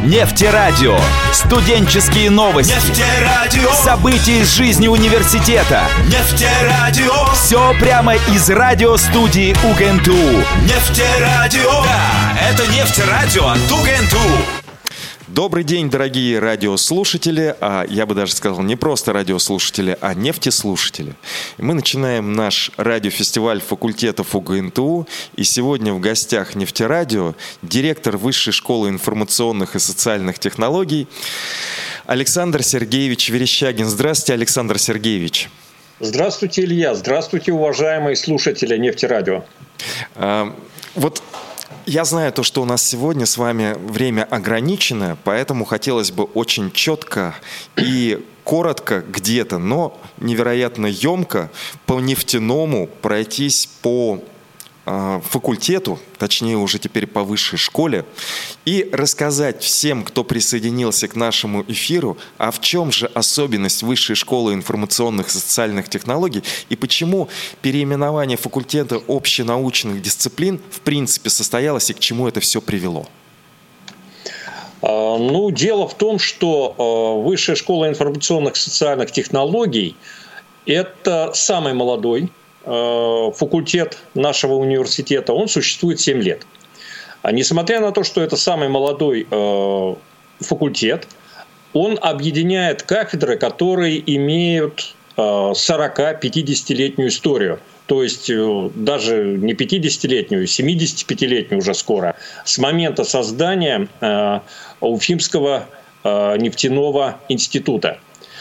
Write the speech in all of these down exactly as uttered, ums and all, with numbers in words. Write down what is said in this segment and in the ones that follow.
Нефтерадио. Студенческие новости. Нефтерадио. События из жизни университета. Нефтерадио. Все прямо из радиостудии УГНТУ. Нефтерадио. Да, это Нефтерадио от УГНТУ. Добрый день, дорогие радиослушатели, а я бы даже сказал не просто радиослушатели, а нефтеслушатели. Мы начинаем наш радиофестиваль факультетов УГНТУ, и сегодня в гостях Нефтерадио директор Высшей школы информационных и социальных технологий Александр Сергеевич Верещагин. Здравствуйте, Александр Сергеевич. Здравствуйте, Илья. Здравствуйте, уважаемые слушатели Нефтерадио. А, вот... Я знаю то, что у нас сегодня с вами время ограничено, поэтому хотелось бы очень четко и коротко где-то, но невероятно емко по нефтяному пройтись по э, факультету, точнее уже теперь по высшей школе, и рассказать всем, кто присоединился к нашему эфиру, а в чем же особенность Высшей школы информационных и социальных технологий и почему переименование факультета общенаучных дисциплин в принципе состоялось и к чему это все привело. Ну, дело в том, что Высшая школа информационных и социальных технологий – это самый молодой факультет нашего университета. Он существует семь лет. А несмотря на то, что это самый молодой э, факультет, он объединяет кафедры, которые имеют э, сорок-пятидесятилетнюю историю. То есть э, даже не пятидесятилетнюю, семидесятипятилетнюю уже скоро, с момента создания э, Уфимского э, нефтяного института.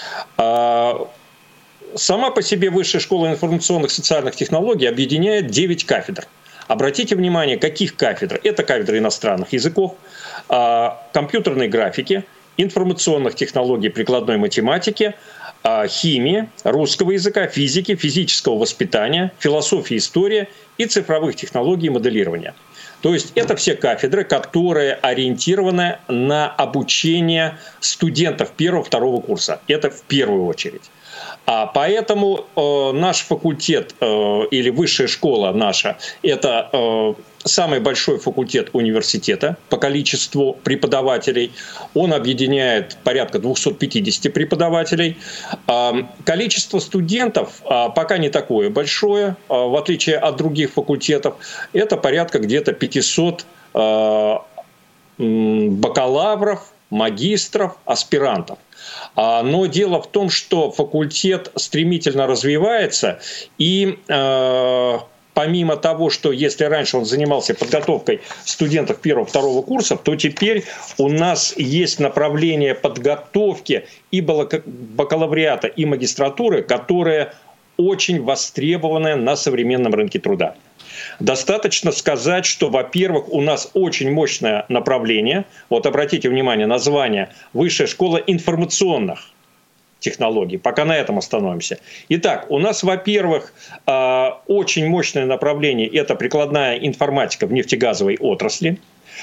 А, Сама по себе Высшая школа информационных и социальных технологий объединяет девять кафедр. Обратите внимание, каких кафедр? Это кафедры иностранных языков, компьютерной графики, информационных технологий прикладной математики, химии, русского языка, физики, физического воспитания, философии, истории и цифровых технологий и моделирования. То есть это все кафедры, которые ориентированы на обучение студентов первого-второго курса. Это в первую очередь. А поэтому э, наш факультет э, или высшая школа наша – это э, самый большой факультет университета по количеству преподавателей. Он объединяет порядка двести пятьдесят преподавателей. Э, количество студентов э, пока не такое большое, э, в отличие от других факультетов. Это порядка где-то пятьсот э, бакалавров, магистров, аспирантов. Но дело в том, что факультет стремительно развивается, и э, помимо того, что если раньше он занимался подготовкой студентов первого-второго курсов, то теперь у нас есть направление подготовки и бакалавриата, и магистратуры, которое очень востребовано на современном рынке труда. Достаточно сказать, что, во-первых, у нас очень мощное направление. Вот обратите внимание, название «Высшая школа информационных технологий». Пока на этом остановимся. Итак, у нас, во-первых, очень мощное направление – это прикладная информатика в нефтегазовой отрасли.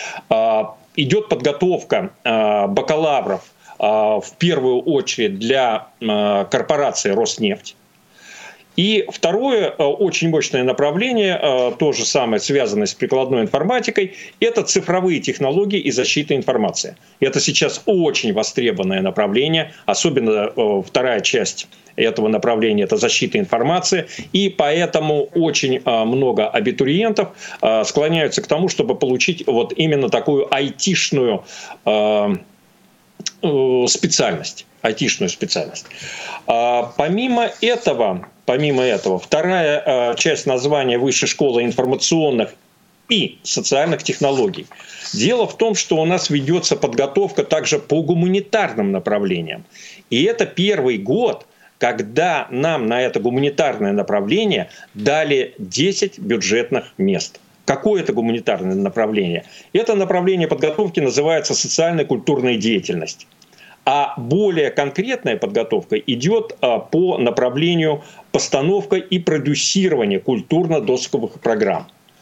Идет подготовка бакалавров в первую очередь для корпорации «Роснефть». И второе очень мощное направление, то же самое, связанное с прикладной информатикой, это цифровые технологии и защита информации. Это сейчас очень востребованное направление, особенно вторая часть этого направления – это защита информации. И поэтому очень много абитуриентов склоняются к тому, чтобы получить вот именно такую айтишную специальность. айтишную специальность. Помимо этого, помимо этого, вторая часть названия Высшей школы информационных и социальных технологий. Дело в том, что у нас ведется подготовка также по гуманитарным направлениям. И это первый год, когда нам на это гуманитарное направление дали десять бюджетных мест. Какое это гуманитарное направление? Это направление подготовки называется социально-культурная деятельность. А более конкретная подготовка идет по направлению постановка и продюсирования культурно-досуговых программ.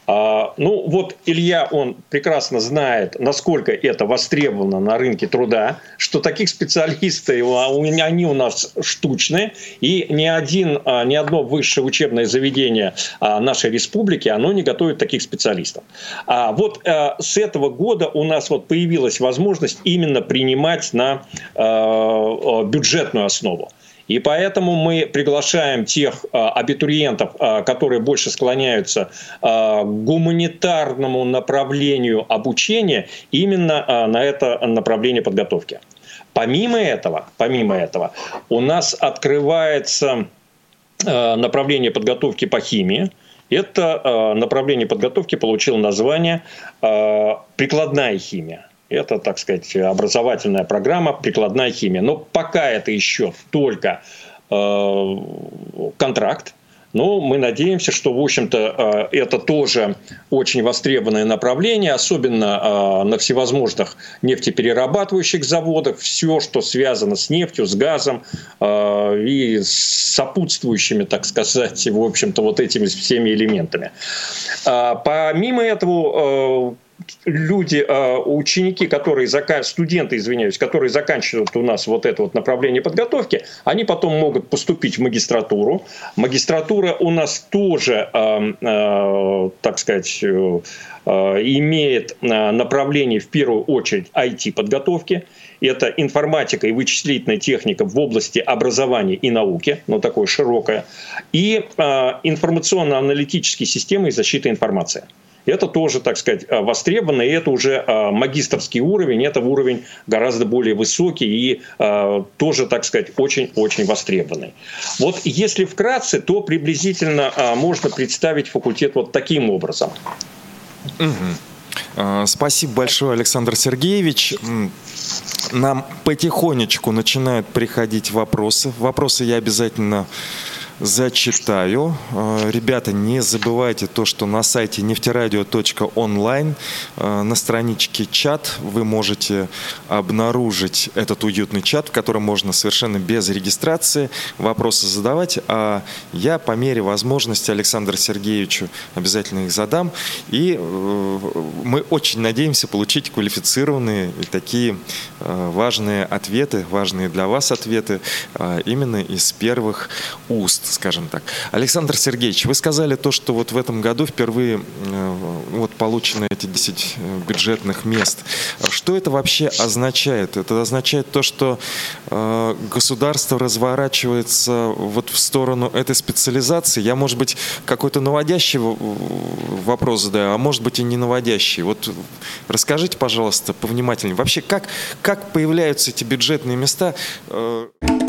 Ну, вот Илья, он прекрасно знает, насколько это востребовано на рынке труда, что таких специалистов, они у нас штучные, и ни, один, ни одно высшее учебное заведение нашей республики, оно не готовит таких специалистов. А вот с этого года у нас вот появилась возможность именно принимать на бюджетную основу. И поэтому мы приглашаем тех а, абитуриентов, а, которые больше склоняются а, к гуманитарному направлению обучения, именно а, на это направление подготовки. Помимо этого, помимо этого, у нас открывается а, направление подготовки по химии. Это а, направление подготовки получило название а, «Прикладная химия». Это, так сказать, образовательная программа «Прикладная химия». Но пока это еще только э, контракт. Но мы надеемся, что, в общем-то, э, это тоже очень востребованное направление, особенно э, на всевозможных нефтеперерабатывающих заводах. Все, что связано с нефтью, с газом э, и с сопутствующими, так сказать, в общем-то, вот этими всеми элементами. А, помимо этого, э, люди, ученики, которые студенты, извиняюсь, которые заканчивают у нас вот это вот направление подготовки, они потом могут поступить в магистратуру. Магистратура у нас тоже, так сказать, имеет направление в первую очередь ай ти-подготовки. Это информатика и вычислительная техника в области образования и науки, ну такое широкое, и информационно-аналитические системы и защита информации. Это тоже, так сказать, востребовано, и это уже магистерский уровень, это уровень гораздо более высокий и тоже, так сказать, очень-очень востребованный. Вот если вкратце, то приблизительно можно представить факультет вот таким образом. Угу. Спасибо большое, Александр Сергеевич. Нам потихонечку начинают приходить вопросы. Вопросы я обязательно зачитаю. Ребята, не забывайте то, что на сайте нефтерадио точка онлайн на страничке чат вы можете обнаружить этот уютный чат, в котором можно совершенно без регистрации вопросы задавать, а я по мере возможности Александру Сергеевичу обязательно их задам. И мы очень надеемся получить квалифицированные и такие важные ответы, важные для вас ответы именно из первых уст, скажем так. Александр Сергеевич, вы сказали то, что вот в этом году впервые вот получено эти десять бюджетных мест. Что это вообще означает? Это означает то, что э, государство разворачивается вот в сторону этой специализации. Я, может быть, какой-то наводящий вопрос задаю, а может быть и не наводящий. Вот расскажите, пожалуйста, повнимательнее. Вообще, как, как появляются эти бюджетные места? Э,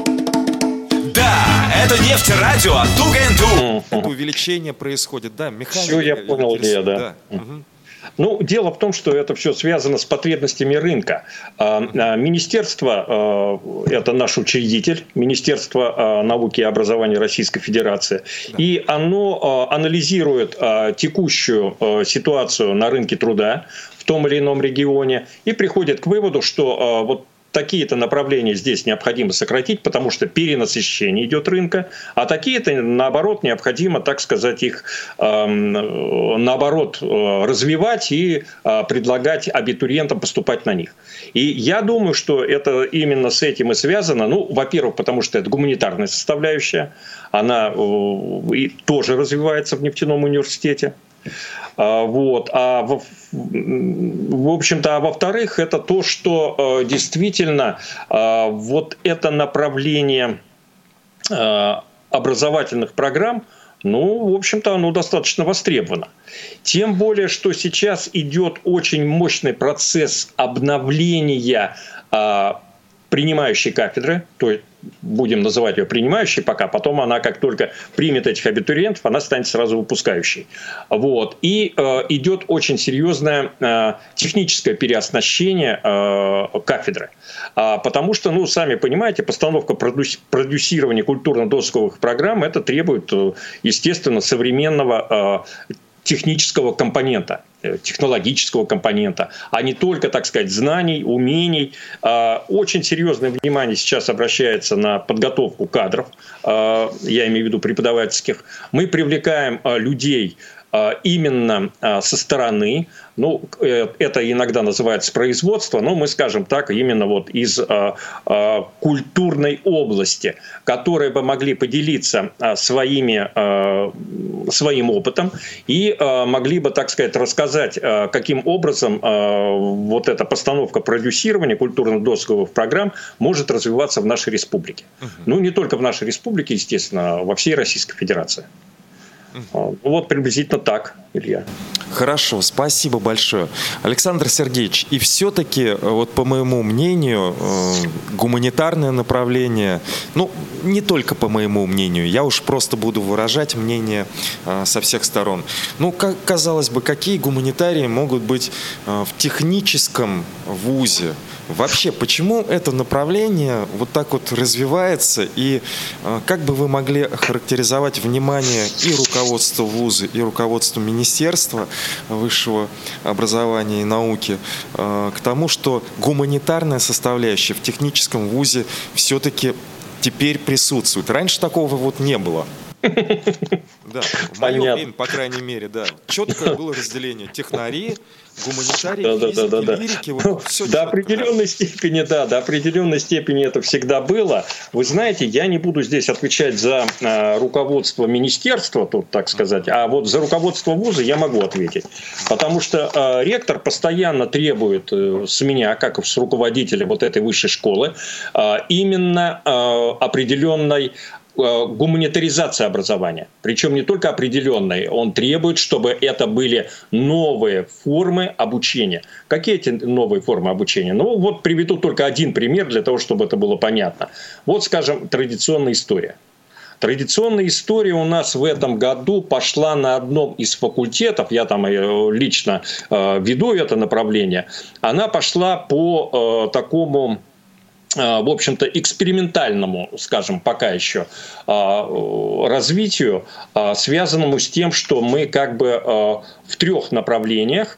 Да, это Нефтерадио ту эн ту. Это увеличение происходит, да, механика. Все, я понял, Илья, да. да. Угу. Ну, дело в том, что это все связано с потребностями рынка. Министерство, это наш учредитель, Министерство науки и образования Российской Федерации, да. И оно анализирует текущую ситуацию на рынке труда в том или ином регионе и приходит к выводу, что вот такие-то направления здесь необходимо сократить, потому что перенасыщение идет рынка, а такие-то, наоборот, необходимо, так сказать, их э, наоборот развивать и э, предлагать абитуриентам поступать на них. И я думаю, что это именно с этим и связано. Ну, во-первых, потому что это гуманитарная составляющая, она э, и тоже развивается в нефтяном университете. Вот. А в, в общем-то, а во-вторых, это то, что э, действительно э, вот это направление э, образовательных программ, ну, в общем-то, оно достаточно востребовано. Тем более, что сейчас идет очень мощный процесс обновления э, принимающей кафедры, то есть будем называть ее принимающей пока, потом она, как только примет этих абитуриентов, она станет сразу выпускающей. Вот. И э, идет очень серьезное э, техническое переоснащение э, кафедры. А, потому что, ну, сами понимаете, постановка продюс- продюсирования культурно-досуговых программ, это требует, естественно, современного э, технического компонента, технологического компонента, а не только, так сказать, знаний, умений. Очень серьезное внимание сейчас обращается на подготовку кадров, я имею в виду преподавательских. Мы привлекаем людей именно со стороны, ну, это иногда называется производство, но мы скажем так, именно вот из культурной области, которые бы могли поделиться своими, своим опытом и могли бы, так сказать, рассказать, каким образом вот эта постановка продюсирования культурно-досуговых программ может развиваться в нашей республике. Uh-huh. Ну, не только в нашей республике, естественно, а во всей Российской Федерации. Uh-huh. Вот приблизительно так, Илья. Хорошо, спасибо большое. Александр Сергеевич, и все-таки, вот по моему мнению, гуманитарное направление, ну, не только по моему мнению, я уж просто буду выражать мнение со всех сторон. Ну, как, казалось бы, какие гуманитарии могут быть в техническом вузе? Вообще, почему это направление вот так вот развивается, и как бы вы могли охарактеризовать внимание и руководства вуза, и руководства министерства высшего образования и науки к тому, что гуманитарная составляющая в техническом вузе все-таки теперь присутствует? Раньше такого вот не было. Да, в мое время, по крайней мере, да. Четкое было разделение: технари, гуманитарии, да, физики, да, да, лирики. Да. Вот, все до определенной степени, да, до определенной степени это всегда было. Вы знаете, я не буду здесь отвечать за а, руководство министерства, тут, так сказать, а вот за руководство вуза я могу ответить. Потому что а, ректор постоянно требует а, с меня, как и с руководителя вот этой высшей школы, а, именно а, определенной гуманитаризация образования. Причем не только определенной. Он требует, чтобы это были новые формы обучения. Какие эти новые формы обучения? Ну, вот приведу только один пример для того, чтобы это было понятно. Вот, скажем, традиционная история. Традиционная история у нас в этом году пошла на одном из факультетов, я там лично веду это направление, она пошла по такому, в общем-то, экспериментальному, скажем, пока еще развитию, связанному с тем, что мы как бы в трех направлениях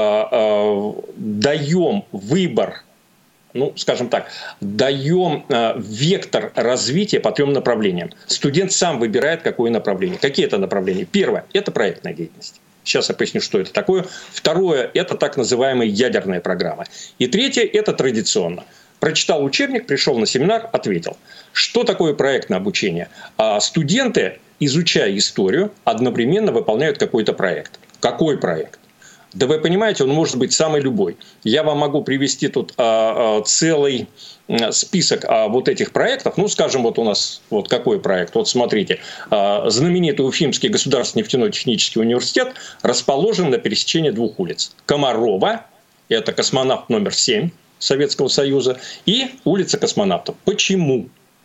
даем выбор, ну, скажем так, даем вектор развития по трем направлениям. Студент сам выбирает, какое направление. Какие это направления? Первое – это проектная деятельность. Сейчас я поясню, что это такое. Второе – это так называемые ядерные программы. И третье – это традиционно. Прочитал учебник, пришел на семинар, ответил. Что такое проектное обучение? А студенты, изучая историю, одновременно выполняют какой-то проект. Какой проект? Да вы понимаете, он может быть самый любой. Я вам могу привести тут а, а, целый список а, вот этих проектов. Ну, скажем, вот у нас вот какой проект. Вот смотрите, а, знаменитый Уфимский государственный нефтяной технический университет расположен на пересечении двух улиц. Комарова, это космонавт номер семь Советского Союза, и улица Космонавтов. Почему?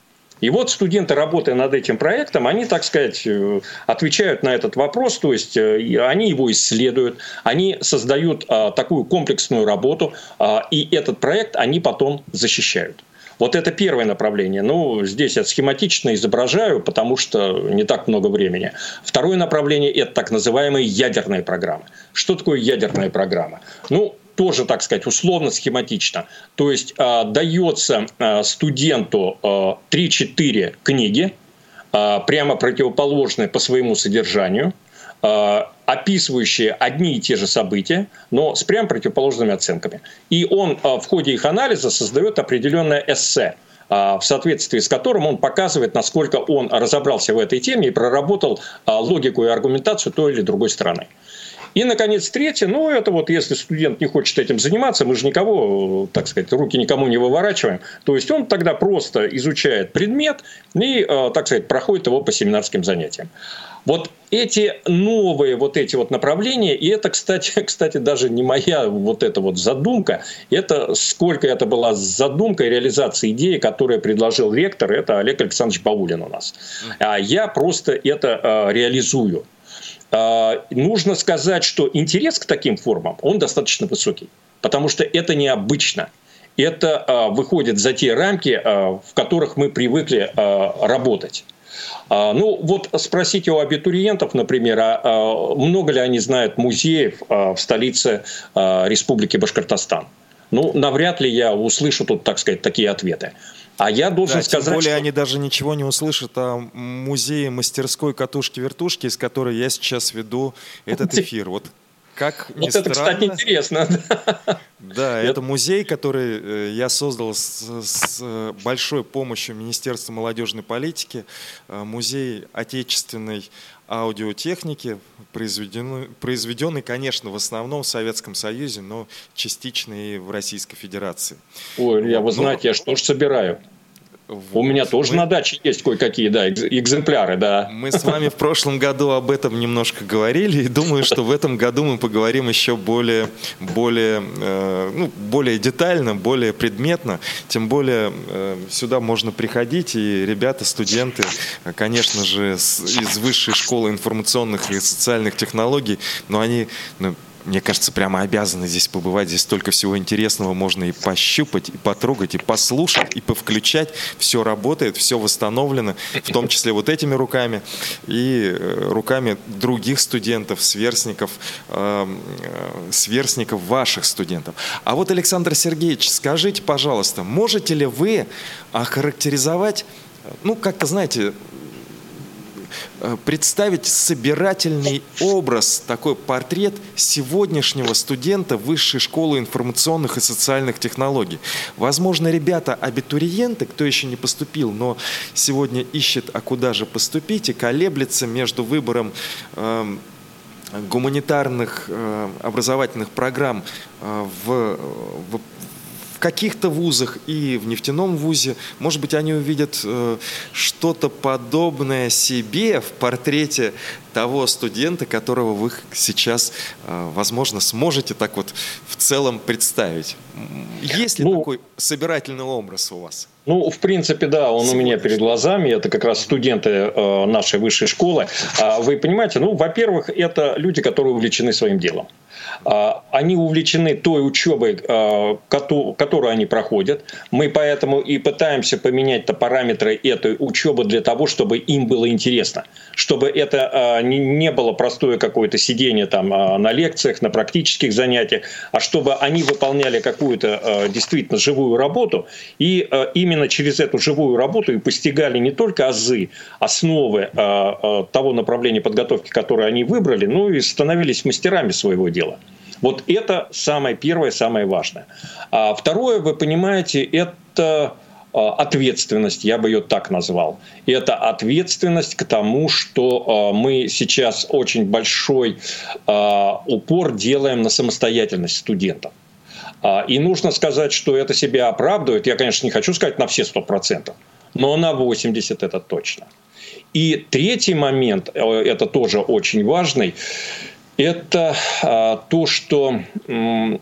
И вот студенты, работая над этим проектом, они, так сказать, отвечают на этот вопрос, то есть они его исследуют, они создают такую комплексную работу, и этот проект они потом защищают. Вот это первое направление. Ну, здесь я схематично изображаю, потому что не так много времени. Второе направление – это так называемые ядерные программы. Что такое ядерная программа? Ну, тоже, так сказать, условно, схематично. То есть э, дается э, студенту э, три-четыре книги, э, прямо противоположные по своему содержанию, э, описывающие одни и те же события, но с прямо противоположными оценками. И он э, в ходе их анализа создает определенное эссе, в соответствии с которым он показывает, насколько он разобрался в этой теме и проработал э, логику и аргументацию той или другой стороны. И, наконец, третье, ну, это вот если студент не хочет этим заниматься, мы же никого, так сказать, руки никому не выворачиваем, то есть он тогда просто изучает предмет и, так сказать, проходит его по семинарским занятиям. Вот эти новые вот эти вот направления, и это, кстати, кстати, даже не моя вот эта вот задумка, это сколько это была задумка и реализация идеи, которую предложил ректор, это Олег Александрович Баулин у нас. А я просто это реализую. Нужно сказать, что интерес к таким формам, он достаточно высокий, потому что это необычно. Это выходит за те рамки, в которых мы привыкли работать. Ну, вот спросите у абитуриентов, например, а много ли они знают музеев в столице Республики Башкортостан? Ну, навряд ли я услышу тут, так сказать, такие ответы. А я должен да, сказать, тем более что... они даже ничего не услышат о музее мастерской катушки-вертушки, из которой я сейчас веду этот эфир. Вот как ни Вот это, странно, кстати, интересно. Да, это музей, который я создал с, с большой помощью Министерства молодежной политики. Музей отечественной аудиотехники, произведенный, произведенный, конечно, в основном в Советском Союзе, но частично и в Российской Федерации. Ой, Илья, вы но... знаете, я что ж собираю? Вот. У меня тоже мы... на даче есть кое-какие, да, экземпляры, да. Мы с вами в прошлом году об этом немножко говорили, и думаю, что в этом году мы поговорим еще более, более, э, ну, более детально, более предметно. Тем более э, сюда можно приходить, и ребята, студенты, конечно же, с, из Высшей школы информационных и социальных технологий, но они... Ну, мне кажется, прямо обязаны здесь побывать. Здесь столько всего интересного можно и пощупать, и потрогать, и послушать, и повключать. Все работает, все восстановлено, в том числе вот этими руками и руками других студентов, сверстников, э, сверстников ваших студентов. А вот, Александр Сергеевич, скажите, пожалуйста, можете ли вы охарактеризовать, ну, как-то, знаете, представить собирательный образ, такой портрет сегодняшнего студента Высшей школы информационных и социальных технологий. Возможно, ребята, абитуриенты, кто еще не поступил, но сегодня ищет, а куда же поступить, и колеблется между выбором э, гуманитарных э, образовательных программ э, в, в в каких-то вузах и в нефтяном вузе. Может быть, они увидят э, что-то подобное себе в портрете того студента, которого вы сейчас, э, возможно, сможете так вот в целом представить. Есть ли ну, такой собирательный образ у вас? Ну, в принципе, да, он у меня перед глазами. Это как раз студенты э, нашей высшей школы. А вы понимаете, ну, во-первых, это люди, которые увлечены своим делом. Они увлечены той учебой, которую они проходят. Мы поэтому и пытаемся поменять параметры этой учебы для того, чтобы им было интересно. Чтобы это не было простое какое-то сидение там на лекциях, на практических занятиях, а чтобы они выполняли какую-то действительно живую работу. И именно через эту живую работу и постигали не только азы, основы того направления подготовки, которое они выбрали, но и становились мастерами своего дела. Вот это самое первое, самое важное. А второе, вы понимаете, это ответственность, я бы ее так назвал. Это ответственность к тому, что мы сейчас очень большой упор делаем на самостоятельность студентов. И нужно сказать, что это себя оправдывает. Я, конечно, не хочу сказать на все сто процентов, но на восемьдесят процентов это точно. И третий момент, это тоже очень важный, это а, то, что м,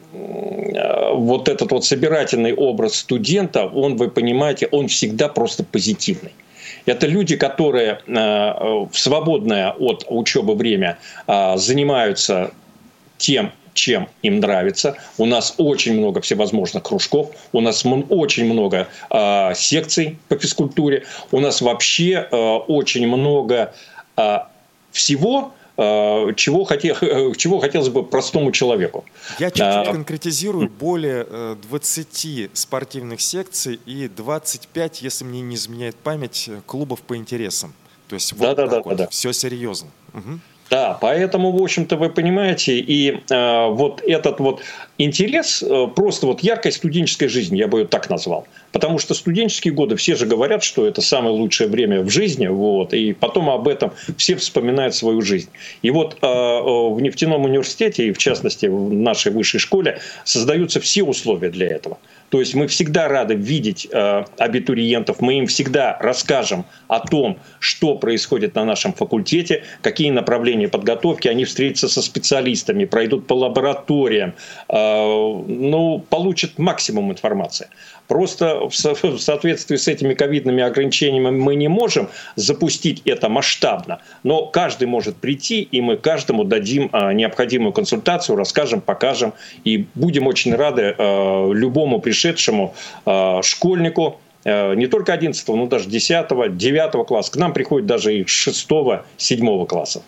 а, вот этот вот собирательный образ студента, он, вы понимаете, он всегда просто позитивный. Это люди, которые а, в свободное от учебы время а, занимаются тем, чем им нравится. У нас очень много всевозможных кружков, у нас очень много а, секций по физкультуре, у нас вообще а, очень много а, всего, Чего, хотел, чего хотелось бы простому человеку. Я чуть-чуть а, конкретизирую. Более двадцати спортивных секций и двадцать пять, если мне не изменяет память, клубов по интересам. То есть вот да, так да, вот. Да. Все серьезно. Угу. Да, поэтому, в общем-то, вы понимаете, и э, вот этот вот интерес, э, просто вот яркой студенческой жизни, я бы ее так назвал. Потому что студенческие годы, все же говорят, что это самое лучшее время в жизни, вот, и потом об этом все вспоминают свою жизнь. И вот э, в нефтяном университете, и в частности в нашей высшей школе, создаются все условия для этого. То есть мы всегда рады видеть э, абитуриентов, мы им всегда расскажем о том, что происходит на нашем факультете, какие направления подготовки, они встретятся со специалистами, пройдут по лабораториям, э, ну, получат максимум информации. Просто в, со- в соответствии с этими ковидными ограничениями мы не можем запустить это масштабно, но каждый может прийти, и мы каждому дадим э, необходимую консультацию, расскажем, покажем, и будем очень рады э, любому пришедшему э, школьнику, э, не только одиннадцатого, но даже десятого, девятого класса. К нам приходят даже и шестого, седьмого класса.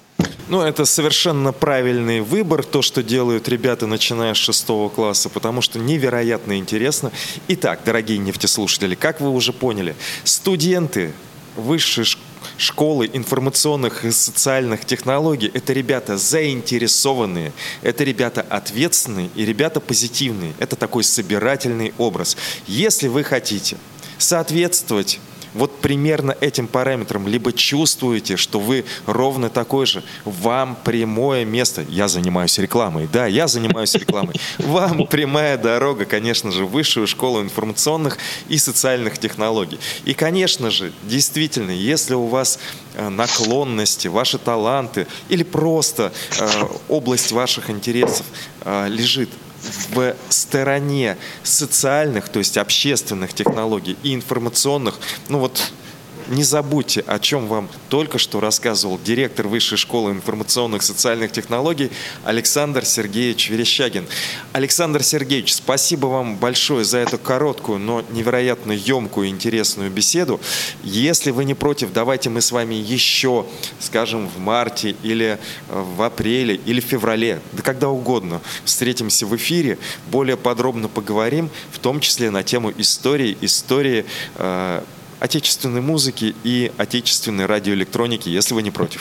Ну, это совершенно правильный выбор, то, что делают ребята, начиная с шестого класса, потому что невероятно интересно. Итак, дорогие нефтеслушатели, как вы уже поняли, студенты высшей школы информационных и социальных технологий – это ребята заинтересованные, это ребята ответственные и ребята позитивные. Это такой собирательный образ. Если вы хотите соответствовать вот примерно этим параметрам, либо чувствуете, что вы ровно такой же, вам прямое место. Я занимаюсь рекламой, да, я занимаюсь рекламой. Вам прямая дорога, конечно же, в Высшую школу информационных и социальных технологий. И, конечно же, действительно, если у вас наклонности, ваши таланты или просто э, область ваших интересов э, лежит в стороне социальных, то есть общественных технологий и информационных, ну вот не забудьте, о чем вам только что рассказывал директор Высшей школы информационных и социальных технологий Александр Сергеевич Верещагин. Александр Сергеевич, спасибо вам большое за эту короткую, но невероятно емкую и интересную беседу. Если вы не против, давайте мы с вами еще, скажем, в марте или в апреле или в феврале, да когда угодно, встретимся в эфире, более подробно поговорим, в том числе на тему истории, истории э, отечественной музыки и отечественной радиоэлектроники, если вы не против.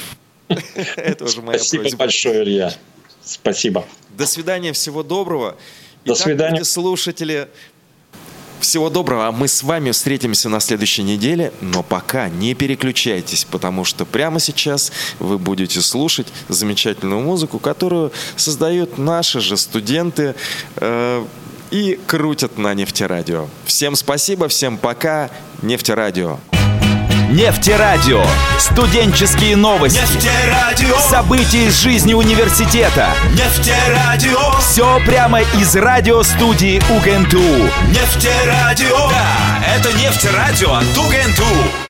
Это уже моя просьба. Спасибо большое, Илья. Спасибо. До свидания, всего доброго. До свидания. Слушатели, всего доброго. А мы с вами встретимся на следующей неделе. Но пока не переключайтесь, потому что прямо сейчас вы будете слушать замечательную музыку, которую создают наши же студенты э, и крутят на Нефтерадио. Всем спасибо, всем пока. Нефтерадио. Нефтерадио. Студенческие новости. Нефтерадио. События из жизни университета. Нефтерадио. Все прямо из радиостудии УГНТУ. Нефтерадио. Да, это Нефтерадио от УГНТУ.